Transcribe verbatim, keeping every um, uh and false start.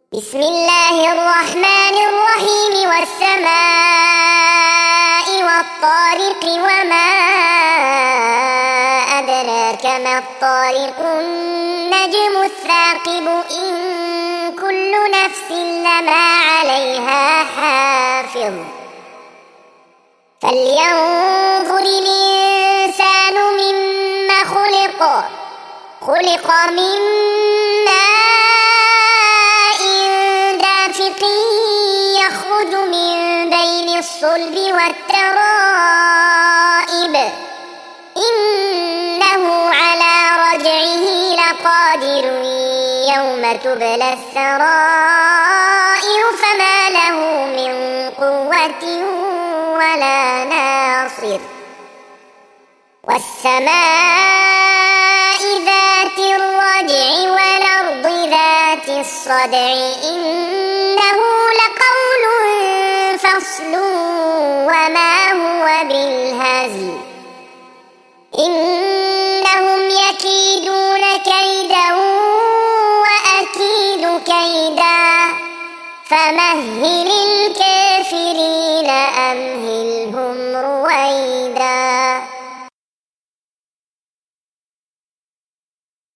بسم الله الرحمن الرحيم والسماء والطارق وما أدراك ما الطارق النجم الثاقب إن كل نفس لما عليها حافظ فلينظر الإنسان مما خلق خلق من ماء دافق يخرج من بين الصلب والترائب إنه على رجعه لقادر يوم تبلى السرائر فما له من قوة ولا ناصر والسماء ذات الرجع والأرض ذات الصدع إنه لقول فصل وما هو بالهزل إنهم يكيدون كيدا وأكيد كيدا فمهل